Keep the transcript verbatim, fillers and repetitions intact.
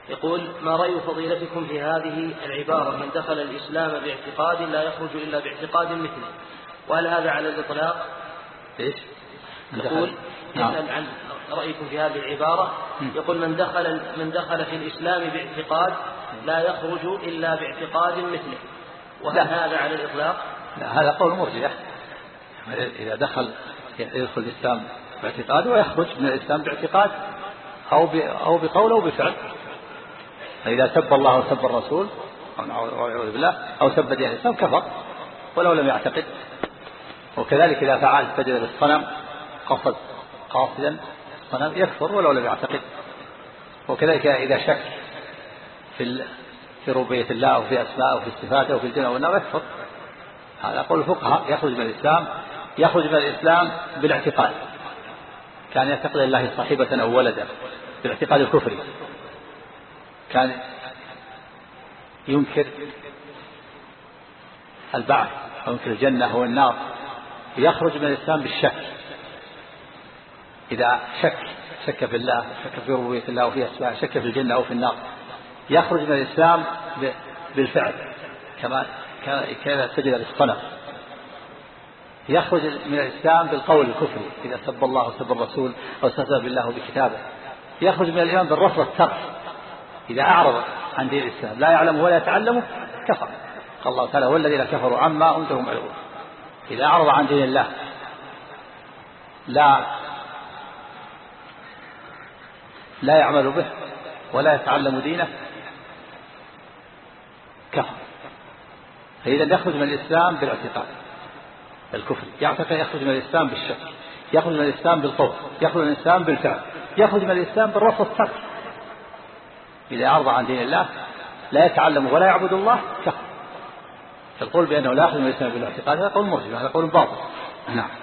يقول: ما رأي فضيلتكم في هذه العبارة: من دخل الإسلام باعتقاد لا يخرج إلا باعتقاد مثله؟ وهل هذا على الإطلاق؟ إيش؟ يقول: يسأل عن رأيكم في هذه العبارة. يقول: من دخل من دخل في الإسلام باعتقاد لا يخرج إلا باعتقاد مثله، وهل هذا على الإطلاق؟ لا، هذا قول مرجح. إذا دخل يدخل الإسلام باعتقاد ويخرج من الإسلام باعتقاد أو أو بقول أو بفعل. فإذا سب الله وسب الرسول أو بالله أو سب دين الإسلام كفر ولو لم يعتقد. وكذلك إذا فعل سجد للصنم قصد قاصدا الصنم يكفر ولو لم يعتقد. وكذلك إذا شك في في ربوبية الله أو في أسماءه وفي صفاته وفي الجنة والنار يكفر. هذا قول الفقهاء، يخرج من الإسلام يخرج من الإسلام بالاعتقاد. كان يعتقد الله صاحبة أو ولدا بالاعتقاد الكفري، كان ينكر البعث أو ينكر الجنة والنار، يخرج من الإسلام بالشك. إذا شك شك في الله، شك في ربوبية الله وفي أسماء، شك في الجنة أو في النار، يخرج من الإسلام بالفعل كما كان سجد للصنم. يخرج من الإسلام بالقول الكفري إذا سب الله وسب الرسول أو استهزأ بالله وبكتابه. يخرج من الإيمان بالرفض والترك إذا أعرض عن دين الإسلام لا يعلمه ولا يتعلمه كفر. قال الله تعالى: والذين كفروا عما أنتم معرضون. إذا أعرض عن دين الله لا لا يعمل به ولا يتعلم دينه كفر. فإذا يخرج من الإسلام بالاعتقاد الكفر، يعتقد يخرج من الإسلام بالشك، يخرج من الإسلام بالقول، يخرج من الإسلام بالفعل، يخرج من الإسلام بالرفض والترك. إذا أعرض عن دين الله لا يتعلم ولا يعبد الله كفر. فالقول بأنه لا يخرج من الإسلام بالاعتقاد هذا قول مرجح، هذا قول باطل. نعم.